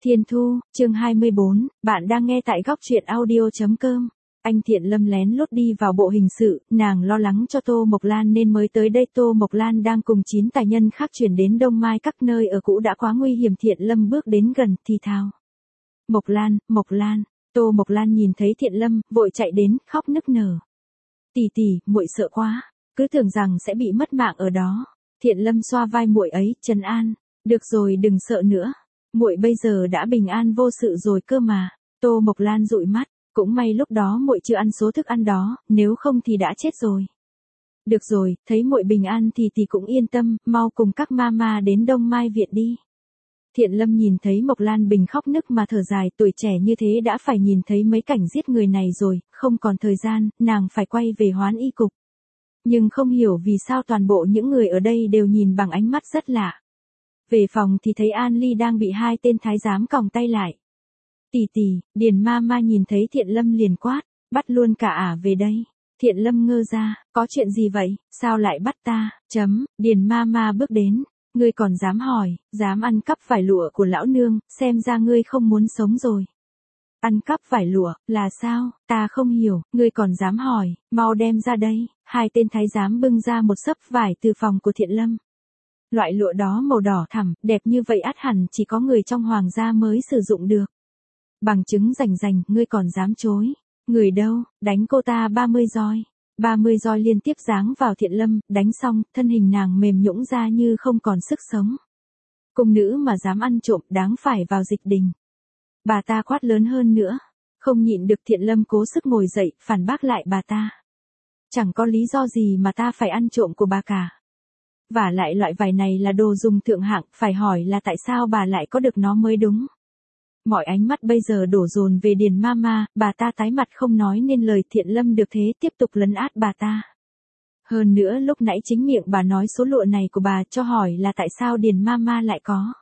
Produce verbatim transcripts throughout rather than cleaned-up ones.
Thiên Thu, chương hai mươi bốn, bạn đang nghe tại góc truyện audio.com. Anh Thiện Lâm lén lút đi vào bộ hình sự, nàng lo lắng cho Tô Mộc Lan nên mới tới đây. Tô Mộc Lan đang cùng chín tài nhân khác chuyển đến Đông Mai, các nơi ở cũ đã quá nguy hiểm. Thiện Lâm bước đến gần, thì thào. Mộc Lan, Mộc Lan. Tô Mộc Lan nhìn thấy Thiện Lâm, vội chạy đến, khóc nức nở. Tỷ tỷ, muội sợ quá, cứ tưởng rằng sẽ bị mất mạng ở đó. Thiện Lâm xoa vai muội ấy, trấn an. Được rồi, đừng sợ nữa. Muội bây giờ đã bình an vô sự rồi cơ mà. Tô Mộc Lan dụi mắt, cũng may lúc đó muội chưa ăn số thức ăn đó, nếu không thì đã chết rồi. Được rồi, thấy muội bình an thì tỷ cũng yên tâm, mau cùng các mama đến Đông Mai viện đi. Thiện Lâm nhìn thấy Mộc Lan Bình khóc nức mà thở dài, tuổi trẻ như thế đã phải nhìn thấy mấy cảnh giết người này rồi, không còn thời gian, nàng phải quay về Hoán Y cục. Nhưng không hiểu vì sao toàn bộ những người ở đây đều nhìn bằng ánh mắt rất lạ. Về phòng thì thấy An Ly đang bị hai tên thái giám còng tay lại. Tỷ tỷ, Điền Mama nhìn thấy Thiện Lâm liền quát, bắt luôn cả ả về đây. Thiện Lâm ngơ ra, có chuyện gì vậy, sao lại bắt ta, chấm, Điền Mama bước đến, ngươi còn dám hỏi, dám ăn cắp vải lụa của lão nương, xem ra ngươi không muốn sống rồi. Ăn cắp vải lụa, là sao, ta không hiểu, ngươi còn dám hỏi, mau đem ra đây. Hai tên thái giám bưng ra một xấp vải từ phòng của Thiện Lâm. Loại lụa đó màu đỏ thẳm, đẹp như vậy ắt hẳn chỉ có người trong hoàng gia mới sử dụng được. Bằng chứng rành rành, ngươi còn dám chối. Người đâu, đánh cô ta ba mươi roi. ba mươi roi liên tiếp giáng vào Thiện Lâm, đánh xong, thân hình nàng mềm nhũn ra như không còn sức sống. Cung nữ mà dám ăn trộm đáng phải vào dịch đình. Bà ta quát lớn hơn nữa. Không nhịn được, Thiện Lâm cố sức ngồi dậy, phản bác lại bà ta. Chẳng có lý do gì mà ta phải ăn trộm của bà cả. Và lại loại vải này là đồ dùng thượng hạng, phải hỏi là tại sao bà lại có được nó mới đúng. Mọi ánh mắt bây giờ đổ dồn về Điền Mama, bà ta tái mặt không nói nên lời. Thiện Lâm được thế tiếp tục lấn át bà ta. Hơn nữa lúc nãy chính miệng bà nói số lụa này của bà, cho hỏi là tại sao Điền Mama lại có.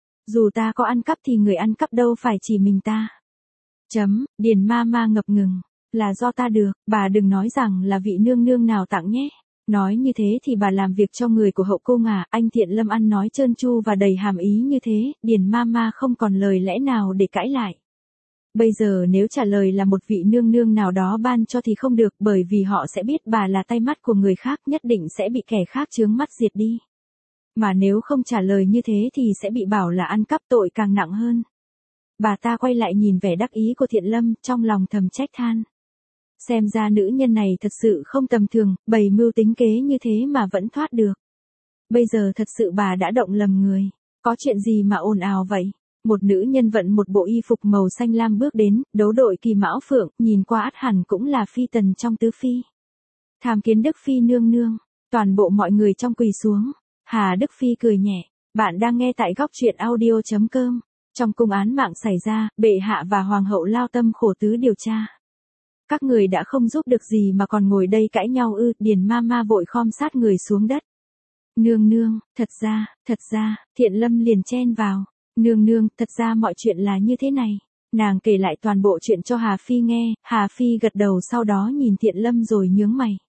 Dù ta có ăn cắp thì người ăn cắp đâu phải chỉ mình ta. Chấm, Điền Mama ngập ngừng. Là do ta được, bà đừng nói rằng là vị nương nương nào tặng nhé. Nói như thế thì bà làm việc cho người của hậu cung à. Anh Thiện Lâm ăn nói trơn tru và đầy hàm ý như thế, Điền Mama không còn lời lẽ nào để cãi lại. Bây giờ nếu trả lời là một vị nương nương nào đó ban cho thì không được, bởi vì họ sẽ biết bà là tay mắt của người khác, nhất định sẽ bị kẻ khác chướng mắt diệt đi. Mà nếu không trả lời như thế thì sẽ bị bảo là ăn cắp, tội càng nặng hơn. Bà ta quay lại nhìn vẻ đắc ý của Thiện Lâm, trong lòng thầm trách than. Xem ra nữ nhân này thật sự không tầm thường, bày mưu tính kế như thế mà vẫn thoát được. Bây giờ thật sự bà đã động lầm người. Có chuyện gì mà ồn ào vậy? Một nữ nhân vận một bộ y phục màu xanh lam bước đến, đấu đội Kỳ Mão Phượng, nhìn qua ắt hẳn cũng là phi tần trong tứ phi. Tham kiến Đức Phi nương nương, toàn bộ mọi người trong quỳ xuống. Hà Đức Phi cười nhẹ, bạn đang nghe tại góc truyện audio.com. Trong cung án mạng xảy ra, bệ hạ và hoàng hậu lao tâm khổ tứ điều tra. Các người đã không giúp được gì mà còn ngồi đây cãi nhau ư? Điền Mama vội khom sát người xuống đất. Nương nương, thật ra, thật ra, Thiện Lâm liền chen vào. Nương nương, thật ra mọi chuyện là như thế này. Nàng kể lại toàn bộ chuyện cho Hà Phi nghe, Hà Phi gật đầu sau đó nhìn Thiện Lâm rồi nhướng mày.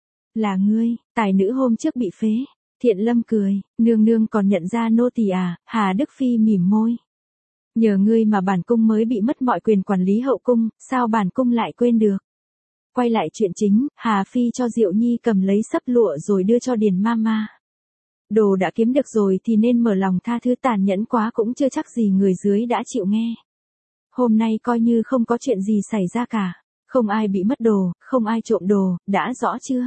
Là ngươi, tài nữ hôm trước bị phế. Thiện Lâm cười, nương nương còn nhận ra nô tỳ à? Hà Đức Phi mỉm môi. Nhờ ngươi mà bản cung mới bị mất mọi quyền quản lý hậu cung, sao bản cung lại quên được. Quay lại chuyện chính, Hà Phi cho Diệu Nhi cầm lấy xấp lụa rồi đưa cho Điền Mama. Đồ đã kiếm được rồi thì nên mở lòng tha thứ, tàn nhẫn quá cũng chưa chắc gì người dưới đã chịu nghe. Hôm nay coi như không có chuyện gì xảy ra cả, không ai bị mất đồ, không ai trộm đồ, đã rõ chưa?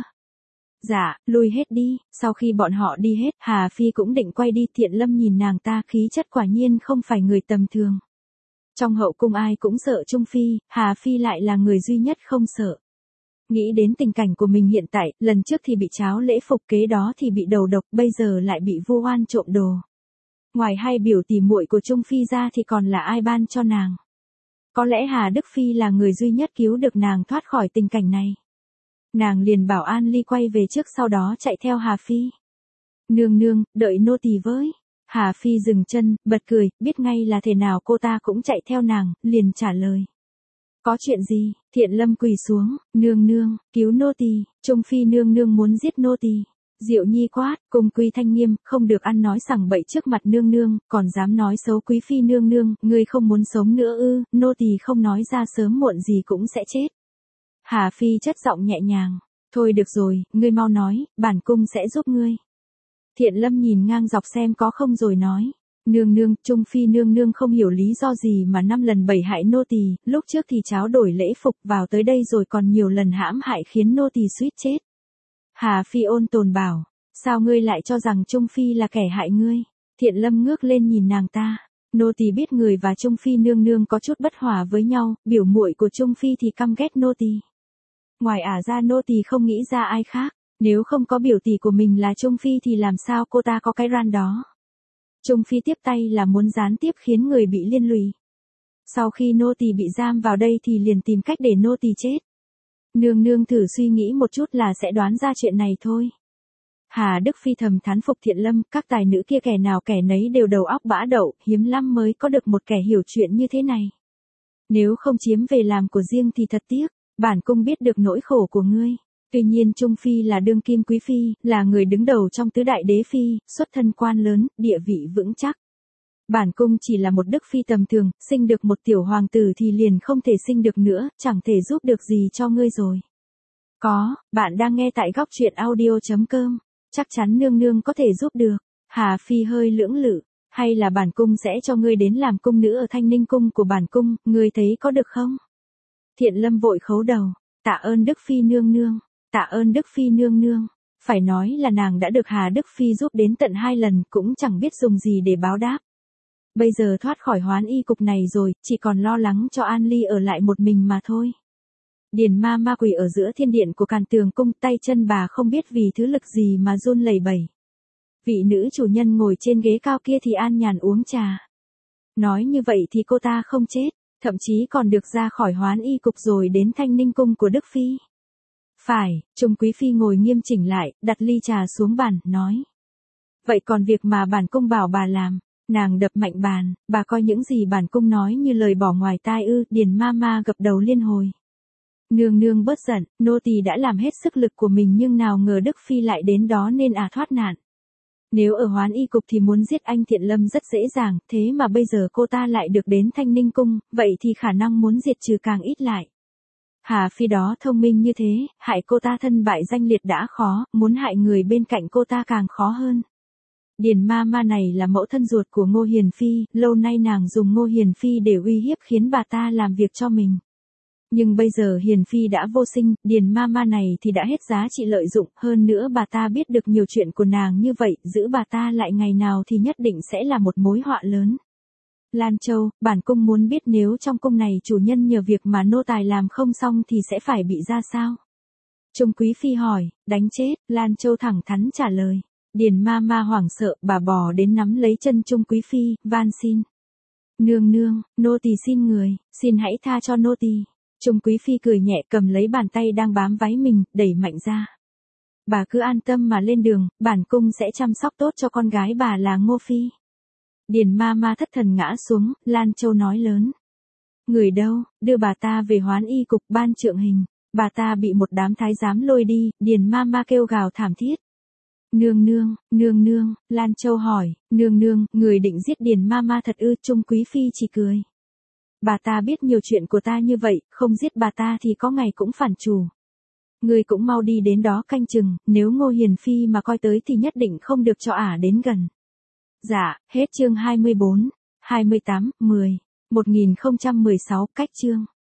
Dạ, lui hết đi. Sau khi bọn họ đi hết, Hà Phi cũng định quay đi. Thiện Lâm nhìn nàng ta, khí chất quả nhiên không phải người tầm thường. Trong hậu cung ai cũng sợ Trung Phi, Hà Phi lại là người duy nhất không sợ. Nghĩ đến tình cảnh của mình hiện tại, lần trước thì bị tráo lễ phục, kế đó thì bị đầu độc, bây giờ lại bị vu oan trộm đồ. Ngoài hai biểu tỷ muội của Trung Phi ra thì còn là ai ban cho nàng? Có lẽ Hà Đức Phi là người duy nhất cứu được nàng thoát khỏi tình cảnh này. Nàng liền bảo An Ly quay về trước, sau đó chạy theo Hà Phi. Nương nương, đợi nô tỳ với. Hà Phi dừng chân, bật cười, biết ngay là thế nào cô ta cũng chạy theo nàng, liền trả lời. Có chuyện gì? Thiện Lâm quỳ xuống, nương nương, cứu nô tỳ, Trung Phi nương nương muốn giết nô tỳ. Diệu Nhi quát, cung quy thanh nghiêm, không được ăn nói sằng bậy trước mặt nương nương, còn dám nói xấu quý phi nương nương, ngươi không muốn sống nữa ư, nô tỳ không nói ra sớm muộn gì cũng sẽ chết. Hà Phi chất giọng nhẹ nhàng, thôi được rồi, ngươi mau nói, bản cung sẽ giúp ngươi. Thiện Lâm nhìn ngang dọc xem có không rồi nói, nương nương, Trung Phi nương nương không hiểu lý do gì mà năm lần bảy hại nô tỳ, lúc trước thì cháo đổi lễ phục vào tới đây rồi còn nhiều lần hãm hại khiến nô tỳ suýt chết. Hà Phi ôn tồn bảo, sao ngươi lại cho rằng Trung Phi là kẻ hại ngươi? Thiện Lâm ngước lên nhìn nàng ta, nô tỳ biết người và Trung Phi nương nương có chút bất hòa với nhau, biểu muội của Trung Phi thì căm ghét nô tỳ. Ngoài ả ra nô tỳ không nghĩ ra ai khác, nếu không có biểu tỷ của mình là Trung Phi thì làm sao cô ta có cái ran đó. Trung Phi tiếp tay là muốn gián tiếp khiến người bị liên lụy. Sau khi nô tỳ bị giam vào đây thì liền tìm cách để nô tỳ chết. Nương nương thử suy nghĩ một chút là sẽ đoán ra chuyện này thôi. Hà Đức Phi thầm thán phục Thiện Lâm, các tài nữ kia kẻ nào kẻ nấy đều đầu óc bã đậu, hiếm lắm mới có được một kẻ hiểu chuyện như thế này. Nếu không chiếm về làm của riêng thì thật tiếc, bản cung biết được nỗi khổ của ngươi. Tuy nhiên Trung Phi là đương kim quý phi, là người đứng đầu trong tứ đại đế phi, xuất thân quan lớn, địa vị vững chắc. Bản cung chỉ là một đức phi tầm thường, sinh được một tiểu hoàng tử thì liền không thể sinh được nữa, chẳng thể giúp được gì cho ngươi rồi. Có, bạn đang nghe tại góc truyện audio chấm com, chắc chắn nương nương có thể giúp được. Hà Phi hơi lưỡng lự, hay là bản cung sẽ cho ngươi đến làm cung nữ ở Thanh Ninh cung của bản cung, ngươi thấy có được không? Thiện Lâm vội khấu đầu, tạ ơn Đức Phi nương nương, tạ ơn Đức Phi nương nương. Phải nói là nàng đã được Hà Đức Phi giúp đến tận hai lần, cũng chẳng biết dùng gì để báo đáp. Bây giờ thoát khỏi hoán y cục này rồi, chỉ còn lo lắng cho An Ly ở lại một mình mà thôi. Điền ma ma quỳ ở giữa thiên điện của Càn Tường cung, tay chân bà không biết vì thứ lực gì mà run lẩy bẩy. Vị nữ chủ nhân ngồi trên ghế cao kia thì an nhàn uống trà. Nói như vậy thì cô ta không chết, thậm chí còn được ra khỏi hoán y cục rồi đến Thanh Ninh cung của Đức Phi. Phải, Trung Quý Phi ngồi nghiêm chỉnh lại, đặt ly trà xuống bàn, nói. Vậy còn việc mà bản cung bảo bà làm, nàng đập mạnh bàn, bà coi những gì bản cung nói như lời bỏ ngoài tai ư, Điền ma ma gập đầu liên hồi. Nương nương bớt giận, nô tỳ đã làm hết sức lực của mình nhưng nào ngờ Đức Phi lại đến đó nên à thoát nạn. Nếu ở hoán y cục thì muốn giết anh Thiện Lâm rất dễ dàng, thế mà bây giờ cô ta lại được đến Thanh Ninh cung, vậy thì khả năng muốn diệt trừ càng ít lại. Hà Phi đó thông minh như thế, hại cô ta thân bại danh liệt đã khó, muốn hại người bên cạnh cô ta càng khó hơn. Điền ma ma này là mẫu thân ruột của Ngô Hiền Phi, lâu nay nàng dùng Ngô Hiền Phi để uy hiếp khiến bà ta làm việc cho mình. Nhưng bây giờ Hiền Phi đã vô sinh, Điền ma ma này thì đã hết giá trị lợi dụng, hơn nữa bà ta biết được nhiều chuyện của nàng như vậy, giữ bà ta lại ngày nào thì nhất định sẽ là một mối họa lớn. Lan Châu, bản cung muốn biết nếu trong cung này chủ nhân nhờ việc mà nô tài làm không xong thì sẽ phải bị ra sao? Trung Quý Phi hỏi, đánh chết, Lan Châu thẳng thắn trả lời. Điền ma ma hoảng sợ, bà bò đến nắm lấy chân Trung Quý Phi, van xin. Nương nương, nô tỳ xin người, xin hãy tha cho nô tỳ. Trung Quý Phi cười nhẹ cầm lấy bàn tay đang bám váy mình, đẩy mạnh ra. Bà cứ an tâm mà lên đường, bản cung sẽ chăm sóc tốt cho con gái bà là Ngô Phi. Điền ma ma thất thần ngã xuống, Lan Châu nói lớn. Người đâu, đưa bà ta về hoán y cục ban trượng hình. Bà ta bị một đám thái giám lôi đi, Điền ma ma kêu gào thảm thiết. Nương nương, nương nương, Lan Châu hỏi, nương nương, người định giết Điền ma ma thật ư? Trung Quý Phi chỉ cười. Bà ta biết nhiều chuyện của ta như vậy, không giết bà ta thì có ngày cũng phản chủ. Người cũng mau đi đến đó canh chừng, nếu Ngô Hiền Phi mà coi tới thì nhất định không được cho ả đến gần. Dạ, hết chương hai mươi bốn, hai mươi tám, mười, một nghìn không trăm mười sáu, cách chương.